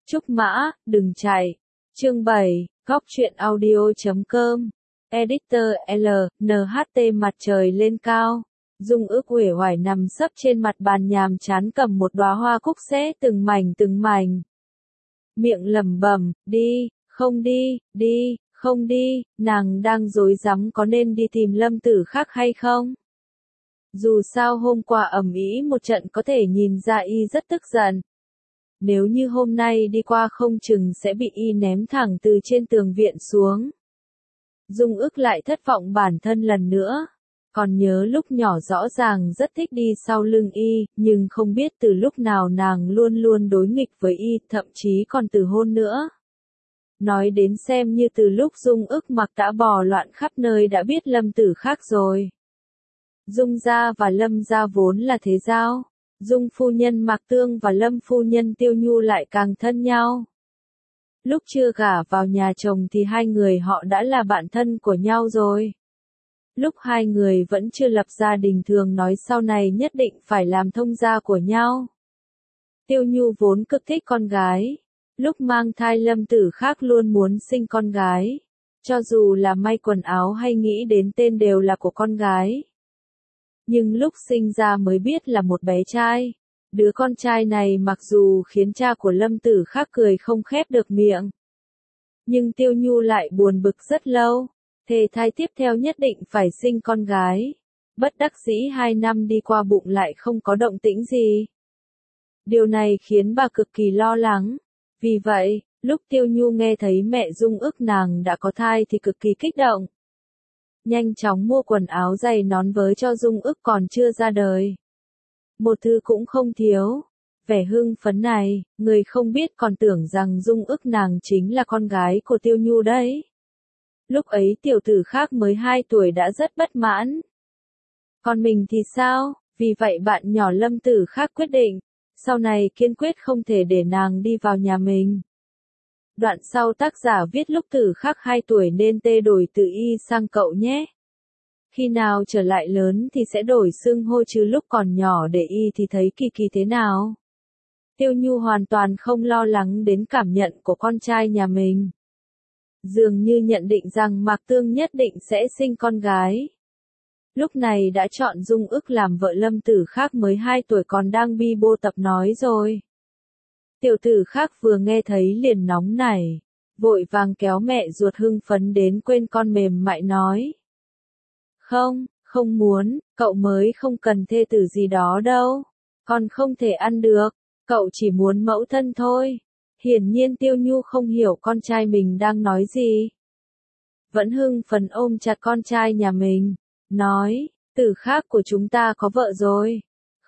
Trúc Mã, đừng chạy. Chương 7, Góc truyện audio.com. Editor L, NHT. Mặt trời lên cao. Dung Ước uể oải nằm sấp trên mặt bàn nhàm chán cầm một đóa hoa cúc xé từng mảnh. Miệng lẩm bẩm, đi, không đi, đi, không đi, nàng đang rối rắm có nên đi tìm Lâm Tử Khắc hay không? Dù sao hôm qua ầm ĩ một trận có thể nhìn ra y rất tức giận. Nếu như hôm nay đi qua không chừng sẽ bị y ném thẳng từ trên tường viện xuống. Dung Ước lại thất vọng bản thân lần nữa. Còn nhớ lúc nhỏ rõ ràng rất thích đi sau lưng y, nhưng không biết từ lúc nào nàng luôn luôn đối nghịch với y, thậm chí còn từ hôn nữa. Nói đến xem như từ lúc Dung Ước mặc đã bò loạn khắp nơi đã biết Lâm Tử Khắc rồi. Dung gia và Lâm gia vốn là thế giao. Dung phu nhân Mạc Tương và Lâm phu nhân Tiêu Nhu lại càng thân nhau. Lúc chưa gả vào nhà chồng thì hai người họ đã là bạn thân của nhau rồi. Lúc hai người vẫn chưa lập gia đình thường nói sau này nhất định phải làm thông gia của nhau. Tiêu Nhu vốn cực thích con gái. Lúc mang thai Lâm Tử Khắc luôn muốn sinh con gái. Cho dù là may quần áo hay nghĩ đến tên đều là của con gái. Nhưng lúc sinh ra mới biết là một bé trai. Đứa con trai này mặc dù khiến cha của Lâm Tử Khắc cười không khép được miệng. Nhưng Tiêu Nhu lại buồn bực rất lâu. Thề thai tiếp theo nhất định phải sinh con gái. Bất đắc dĩ 2 năm đi qua bụng lại không có động tĩnh gì. Điều này khiến bà cực kỳ lo lắng. Vì vậy, lúc Tiêu Nhu nghe thấy mẹ Dung Ước nàng đã có thai thì cực kỳ kích động. Nhanh chóng mua quần áo giày nón với cho Dung Ước còn chưa ra đời. Một thứ cũng không thiếu. Vẻ hưng phấn này, người không biết còn tưởng rằng Dung Ước nàng chính là con gái của Tiêu Nhu đấy. Lúc ấy tiểu tử khác mới 2 tuổi đã rất bất mãn. Còn mình thì sao? Vì vậy bạn nhỏ Lâm Tử Khắc quyết định, sau này kiên quyết không thể để nàng đi vào nhà mình. Đoạn sau tác giả viết lúc Tử Khắc 2 tuổi nên tê đổi từ y sang cậu nhé. Khi nào trở lại lớn thì sẽ đổi xưng hô chứ lúc còn nhỏ để y thì thấy kỳ kỳ thế nào. Tiêu Nhu hoàn toàn không lo lắng đến cảm nhận của con trai nhà mình. Dường như nhận định rằng Mạc Tương nhất định sẽ sinh con gái. Lúc này đã chọn Dung Ước làm vợ Lâm Tử Khắc mới 2 tuổi còn đang bi bô tập nói rồi. Tiểu tử Khắc vừa nghe thấy liền nóng nảy, vội vàng kéo mẹ ruột hưng phấn đến quên con mềm mại nói. Không muốn, cậu mới không cần thê tử gì đó đâu. Con không thể ăn được, cậu chỉ muốn mẫu thân thôi. Hiển nhiên Tiêu Nhu không hiểu con trai mình đang nói gì. Vẫn hưng phấn ôm chặt con trai nhà mình, nói, Tử Khắc của chúng ta có vợ rồi.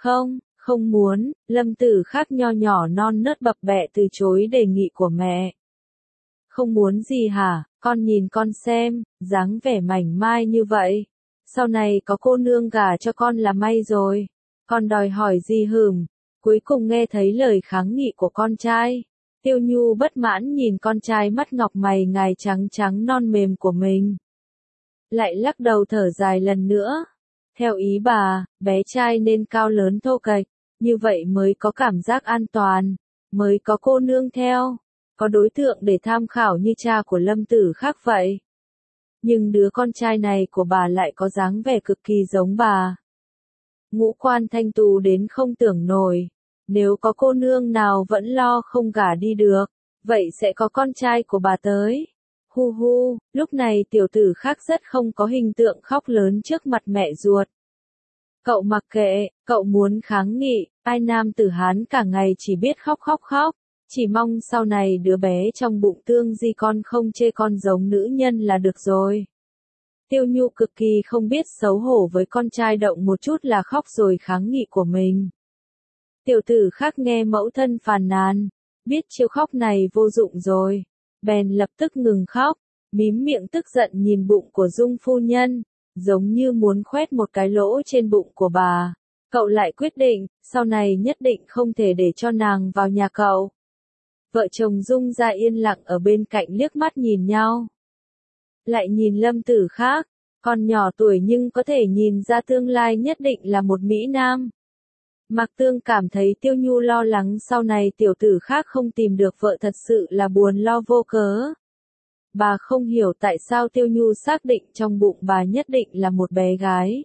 Không muốn, Lâm Tử Khắc nho nhỏ non nớt bập bẹ từ chối đề nghị của mẹ. Không muốn gì hả, con nhìn con xem, dáng vẻ mảnh mai như vậy. Sau này có cô nương gả cho con là may rồi. Con đòi hỏi gì hửm? Cuối cùng nghe thấy lời kháng nghị của con trai. Tiêu Nhu bất mãn nhìn con trai mắt ngọc mày ngài trắng trắng non mềm của mình. Lại lắc đầu thở dài lần nữa. Theo ý bà, bé trai nên cao lớn thô kệch, như vậy mới có cảm giác an toàn, mới có cô nương theo, có đối tượng để tham khảo như cha của Lâm Tử Khắc vậy. Nhưng đứa con trai này của bà lại có dáng vẻ cực kỳ giống bà. Ngũ quan thanh tú đến không tưởng nổi. Nếu có cô nương nào vẫn lo không gả đi được, vậy sẽ có con trai của bà tới. Hu hu, lúc này tiểu tử Khắc rất không có hình tượng khóc lớn trước mặt mẹ ruột. Cậu mặc kệ, cậu muốn kháng nghị, ai nam tử Hán cả ngày chỉ biết khóc. Chỉ mong sau này đứa bé trong bụng Tương Di con không chê con giống nữ nhân là được rồi. Tiêu Nhu cực kỳ không biết xấu hổ với con trai động một chút là khóc rồi kháng nghị của mình. Tiểu tử Khắc nghe mẫu thân phàn nàn, biết chiêu khóc này vô dụng rồi, bèn lập tức ngừng khóc, mím miệng tức giận nhìn bụng của Dung phu nhân, giống như muốn khoét một cái lỗ trên bụng của bà. Cậu lại quyết định, sau này nhất định không thể để cho nàng vào nhà cậu. Vợ chồng Dung ra yên lặng ở bên cạnh liếc mắt nhìn nhau. Lại nhìn Lâm Tử Khắc, con nhỏ tuổi nhưng có thể nhìn ra tương lai nhất định là một mỹ nam. Mạc Tương cảm thấy Tiêu Nhu lo lắng sau này tiểu tử khác không tìm được vợ thật sự là buồn lo vô cớ. Bà không hiểu tại sao Tiêu Nhu xác định trong bụng bà nhất định là một bé gái.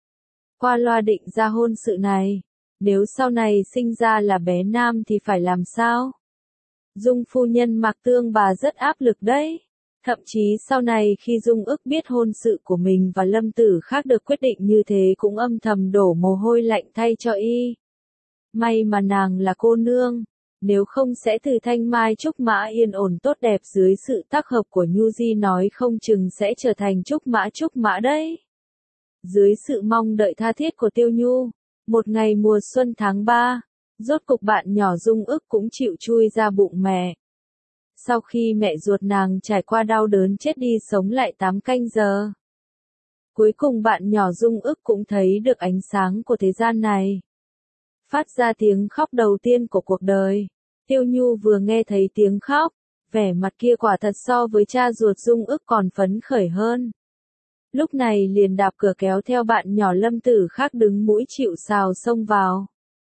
Qua loa định ra hôn sự này, nếu sau này sinh ra là bé nam thì phải làm sao? Dung phu nhân Mạc Tương bà rất áp lực đấy. Thậm chí sau này khi Dung ức biết hôn sự của mình và Lâm Tử khác được quyết định như thế cũng âm thầm đổ mồ hôi lạnh thay cho y. May mà nàng là cô nương, nếu không sẽ từ thanh mai trúc mã yên ổn tốt đẹp dưới sự tác hợp của Nhu Di nói không chừng sẽ trở thành trúc mã đấy. Dưới sự mong đợi tha thiết của Tiêu Nhu, một ngày mùa xuân tháng 3, rốt cục bạn nhỏ Dung ức cũng chịu chui ra bụng mẹ. Sau khi mẹ ruột nàng trải qua đau đớn chết đi sống lại 8 canh giờ. Cuối cùng bạn nhỏ Dung ức cũng thấy được ánh sáng của thế gian này. Phát ra tiếng khóc đầu tiên của cuộc đời. Tiêu Nhu vừa nghe thấy tiếng khóc, vẻ mặt kia quả thật so với cha ruột Dung ức còn phấn khởi hơn. Lúc này liền đạp cửa kéo theo bạn nhỏ Lâm Tử khác đứng mũi chịu sào xông vào.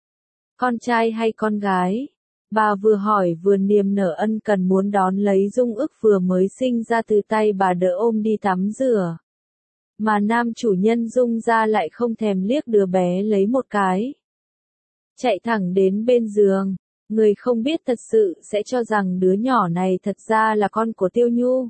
Con trai hay con gái? Bà vừa hỏi vừa niềm nở ân cần muốn đón lấy Dung ức vừa mới sinh ra từ tay bà đỡ ôm đi tắm rửa. Mà nam chủ nhân Dung ra lại không thèm liếc đứa bé lấy một cái. Chạy thẳng đến bên giường, người không biết thật sự sẽ cho rằng đứa nhỏ này thật ra là con của Tiêu Nhu.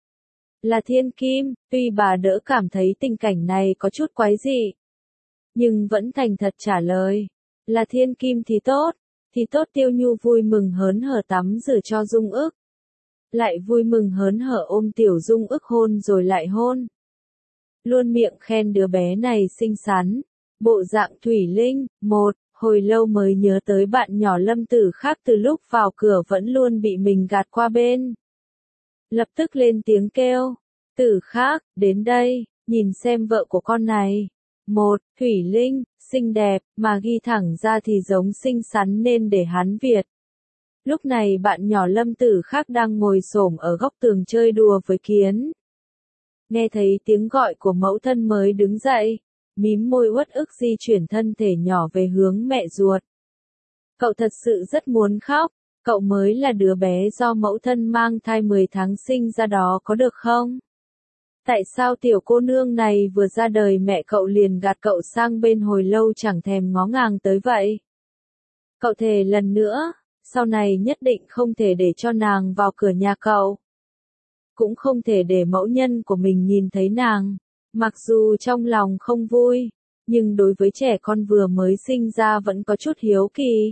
Là Thiên Kim, tuy bà đỡ cảm thấy tình cảnh này có chút quái dị, nhưng vẫn thành thật trả lời, là Thiên Kim thì tốt. Tiêu Nhu vui mừng hớn hở tắm rửa cho Dung ức. Lại vui mừng hớn hở ôm tiểu Dung ức hôn rồi lại hôn. Luôn miệng khen đứa bé này xinh xắn, bộ dạng thủy linh, hồi lâu mới nhớ tới bạn nhỏ Lâm Tử khác từ lúc vào cửa vẫn luôn bị mình gạt qua bên. Lập tức lên tiếng kêu, Tử khác, đến đây, nhìn xem vợ của con này. Thủy linh, xinh đẹp, mà ghi thẳng ra thì giống xinh xắn nên để hắn Việt. Lúc này bạn nhỏ Lâm Tử khác đang ngồi xổm ở góc tường chơi đùa với kiến. Nghe thấy tiếng gọi của mẫu thân mới đứng dậy, mím môi uất ức di chuyển thân thể nhỏ về hướng mẹ ruột. Cậu thật sự rất muốn khóc, cậu mới là đứa bé do mẫu thân mang thai 10 tháng sinh ra đó có được không? Tại sao tiểu cô nương này vừa ra đời mẹ cậu liền gạt cậu sang bên hồi lâu chẳng thèm ngó ngàng tới vậy? Cậu thề lần nữa, sau này nhất định không thể để cho nàng vào cửa nhà cậu. Cũng không thể để mẫu nhân của mình nhìn thấy nàng. Mặc dù trong lòng không vui, nhưng đối với trẻ con vừa mới sinh ra vẫn có chút hiếu kỳ.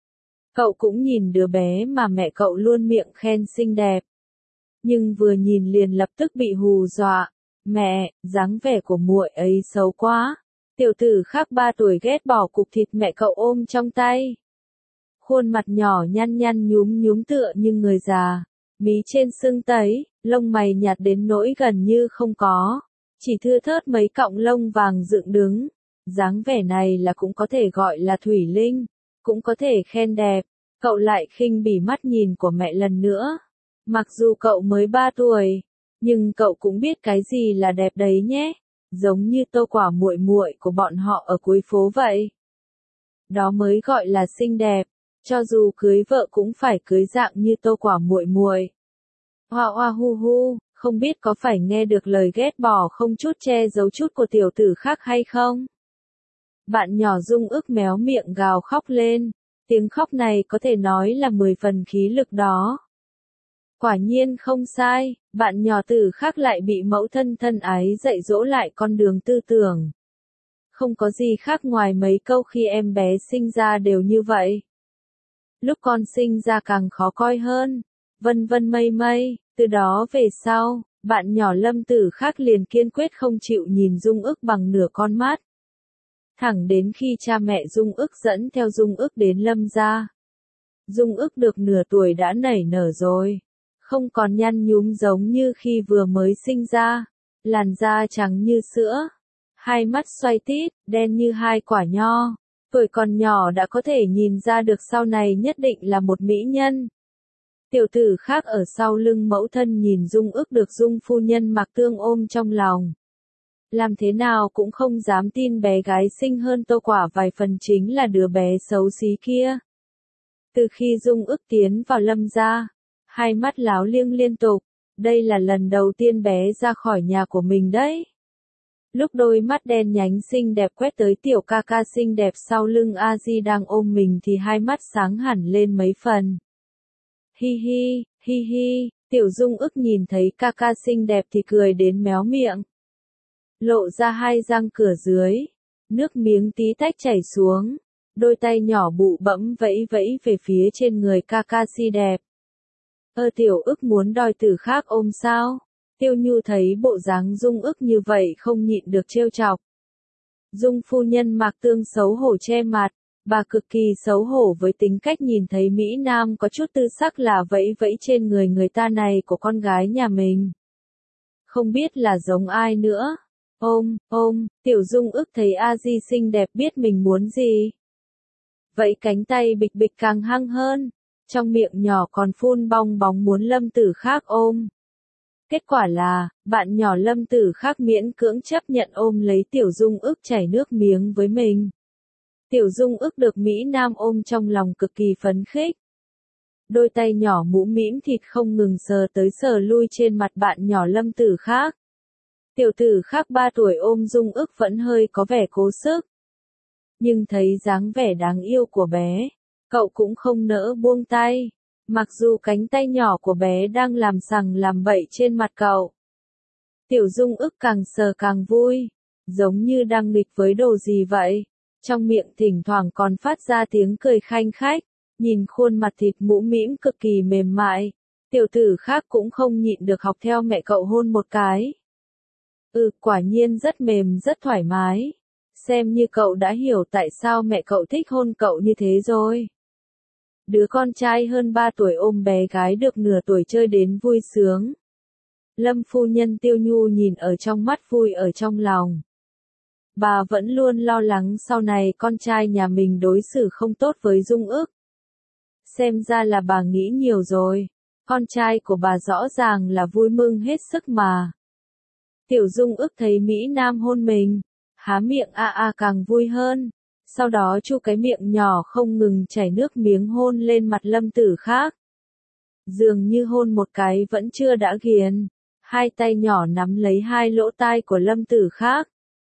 Cậu cũng nhìn đứa bé mà mẹ cậu luôn miệng khen xinh đẹp. Nhưng vừa nhìn liền lập tức bị hù dọa. Mẹ, dáng vẻ của muội ấy xấu quá. Tiểu tử khác 3 tuổi ghét bỏ cục thịt mẹ cậu ôm trong tay. Khuôn mặt nhỏ nhăn nhăn nhúm nhúm tựa như người già. Mí trên sưng tấy, lông mày nhạt đến nỗi gần như không có. Chỉ thưa thớt mấy cọng lông vàng dựng đứng. Dáng vẻ này là cũng có thể gọi là thủy linh. Cũng có thể khen đẹp. Cậu lại khinh bỉ mắt nhìn của mẹ lần nữa. Mặc dù cậu mới 3 tuổi, nhưng cậu cũng biết cái gì là đẹp đấy nhé. Giống như Tô Quả muội muội của bọn họ ở cuối phố vậy. Đó mới gọi là xinh đẹp. Cho dù cưới vợ cũng phải cưới dạng như Tô Quả muội muội. Hoa hoa hu hu, không biết có phải nghe được lời ghét bỏ không chút che giấu chút của tiểu tử khác hay không? Bạn nhỏ Dung ức méo miệng gào khóc lên. Tiếng khóc này có thể nói là 10 phần khí lực đó. Quả nhiên không sai, bạn nhỏ Tử khác lại bị mẫu thân thân ái dạy dỗ lại con đường tư tưởng. Không có gì khác ngoài mấy câu khi em bé sinh ra đều như vậy. Lúc con sinh ra càng khó coi hơn, vân vân mây mây, từ đó về sau, bạn nhỏ Lâm Tử khác liền kiên quyết không chịu nhìn Dung ức bằng nửa con mắt. Thẳng đến khi cha mẹ Dung ức dẫn theo Dung ức đến Lâm gia. Dung ức được nửa tuổi đã nảy nở rồi. Không còn nhăn nhúm giống như khi vừa mới sinh ra. Làn da trắng như sữa. Hai mắt xoay tít, đen như hai quả nho. Tuổi còn nhỏ đã có thể nhìn ra được sau này nhất định là một mỹ nhân. Tiểu tử khác ở sau lưng mẫu thân nhìn Dung ức được Dung phu nhân Mạc Tương ôm trong lòng. Làm thế nào cũng không dám tin bé gái xinh hơn Tô Quả vài phần chính là đứa bé xấu xí kia. Từ khi Dung Ước tiến vào Lâm gia, hai mắt láo liêng liên tục, đây là lần đầu tiên bé ra khỏi nhà của mình đấy. Lúc đôi mắt đen nhánh xinh đẹp quét tới tiểu ca ca xinh đẹp sau lưng A Di đang ôm mình thì hai mắt sáng hẳn lên mấy phần. Hi hi, tiểu Dung Ước nhìn thấy ca ca xinh đẹp thì cười đến méo miệng. Lộ ra hai răng cửa dưới, nước miếng tí tách chảy xuống, đôi tay nhỏ bụ bẫm vẫy vẫy về phía trên người ca ca xinh đẹp. Tiểu Ước muốn đòi Tử Khác ôm sao? Tiêu Nhu thấy bộ dáng Dung Ước như vậy không nhịn được trêu chọc. Dung phu nhân Mạc Tương xấu hổ che mặt, bà cực kỳ xấu hổ với tính cách nhìn thấy Mỹ Nam có chút tư sắc là vẫy vẫy trên người ta này của con gái nhà mình. Không biết là giống ai nữa. Tiểu Dung Ước thấy A Di xinh đẹp biết mình muốn gì. Vậy cánh tay bịch bịch càng hăng hơn, trong miệng nhỏ còn phun bong bóng muốn Lâm Tử Khác ôm. Kết quả là, bạn nhỏ Lâm Tử Khác miễn cưỡng chấp nhận ôm lấy Tiểu Dung Ước chảy nước miếng với mình. Tiểu Dung Ước được Mỹ Nam ôm trong lòng cực kỳ phấn khích. Đôi tay nhỏ mũm mĩm thịt không ngừng sờ tới sờ lui trên mặt bạn nhỏ Lâm Tử Khác. Tiểu Tử Khác 3 tuổi ôm Dung Ước vẫn hơi có vẻ cố sức. Nhưng thấy dáng vẻ đáng yêu của bé, cậu cũng không nỡ buông tay. Mặc dù cánh tay nhỏ của bé đang làm sằng làm bậy trên mặt cậu. Tiểu Dung Ước càng sờ càng vui, giống như đang nghịch với đồ gì vậy. Trong miệng thỉnh thoảng còn phát ra tiếng cười khanh khách, nhìn khuôn mặt thịt mũm mĩm cực kỳ mềm mại. Tiểu Tử Khác cũng không nhịn được học theo mẹ cậu hôn một cái. Quả nhiên rất mềm rất thoải mái. Xem như cậu đã hiểu tại sao mẹ cậu thích hôn cậu như thế rồi. Đứa con trai hơn 3 tuổi ôm bé gái được nửa tuổi chơi đến vui sướng. Lâm phu nhân Tiêu Nhu nhìn ở trong mắt vui ở trong lòng. Bà vẫn luôn lo lắng sau này con trai nhà mình đối xử không tốt với Dung Ước. Xem ra là bà nghĩ nhiều rồi, con trai của bà rõ ràng là vui mừng hết sức mà. Tiểu Dung Ước thấy Mỹ Nam hôn mình, há miệng càng vui hơn. Sau đó chu cái miệng nhỏ không ngừng chảy nước miếng hôn lên mặt Lâm Tử Khác. Dường như hôn một cái vẫn chưa đã ghiền, hai tay nhỏ nắm lấy hai lỗ tai của Lâm Tử Khác.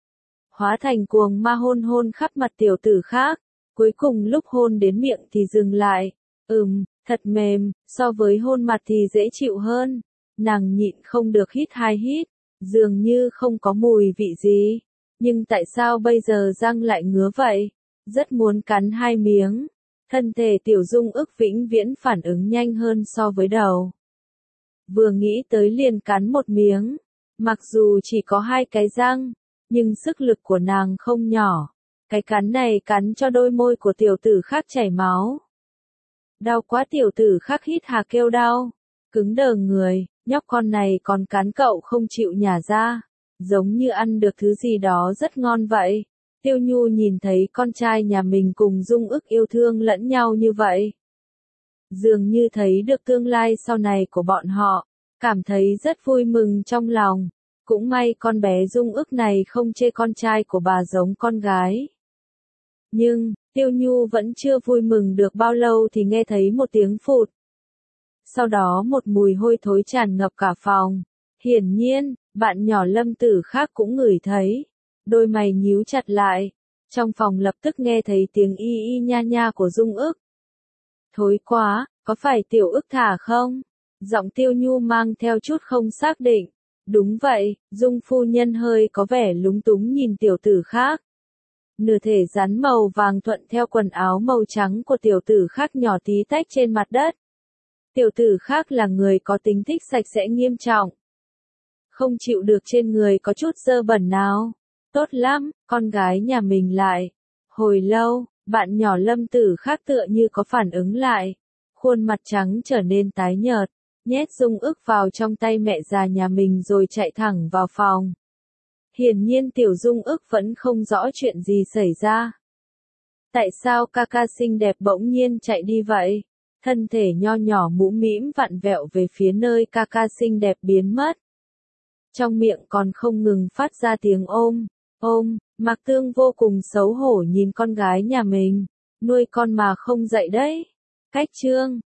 Hóa thành cuồng ma hôn khắp mặt Tiểu Tử Khác, cuối cùng lúc hôn đến miệng thì dừng lại. Thật mềm, so với hôn mặt thì dễ chịu hơn. Nàng nhịn không được hít 2 hít, dường như không có mùi vị gì. Nhưng tại sao bây giờ răng lại ngứa vậy? Rất muốn cắn 2 miếng. Thân thể Tiểu Dung Ước vĩnh viễn phản ứng nhanh hơn so với đầu. Vừa nghĩ tới liền cắn một miếng. Mặc dù chỉ có 2 cái răng, nhưng sức lực của nàng không nhỏ. Cái cắn này cắn cho đôi môi của Tiểu Tử Khác chảy máu. Đau quá, Tiểu Tử Khác hít hà kêu đau. Cứng đờ người, nhóc con này còn cắn cậu không chịu nhả ra. Giống như ăn được thứ gì đó rất ngon vậy. Tiêu Nhu nhìn thấy con trai nhà mình cùng Dung Ước yêu thương lẫn nhau như vậy. Dường như thấy được tương lai sau này của bọn họ, cảm thấy rất vui mừng trong lòng. Cũng may con bé Dung Ước này không chê con trai của bà giống con gái. Nhưng, Tiêu Nhu vẫn chưa vui mừng được bao lâu thì nghe thấy một tiếng phụt. Sau đó một mùi hôi thối tràn ngập cả phòng. Hiển nhiên, bạn nhỏ Lâm Tử Khác cũng ngửi thấy. Đôi mày nhíu chặt lại. Trong phòng lập tức nghe thấy tiếng y nha nha của Dung Ước. Thối quá, có phải Tiểu Ước thả không? Giọng Tiêu Nhu mang theo chút không xác định. Đúng vậy, Dung phu nhân hơi có vẻ lúng túng nhìn Tiểu Tử Khác. Nửa thể rắn màu vàng thuận theo quần áo màu trắng của Tiểu Tử Khác nhỏ tí tách trên mặt đất. Tiểu Tử Khác là người có tính thích sạch sẽ nghiêm trọng. Không chịu được trên người có chút dơ bẩn nào. Tốt lắm, con gái nhà mình lại. Hồi lâu, bạn nhỏ Lâm Tử Khác tựa như có phản ứng lại. Khuôn mặt trắng trở nên tái nhợt, nhét Dung Ước vào trong tay mẹ già nhà mình rồi chạy thẳng vào phòng. Hiển nhiên Tiểu Dung Ước vẫn không rõ chuyện gì xảy ra. Tại sao ca ca xinh đẹp bỗng nhiên chạy đi vậy? Thân thể nho nhỏ mũm mĩm vặn vẹo về phía nơi ca ca xinh đẹp biến mất. trong miệng còn không ngừng phát ra tiếng ôm, ôm. Mạc Tương vô cùng xấu hổ nhìn con gái nhà mình, nuôi con mà không dạy đấy. Cách chương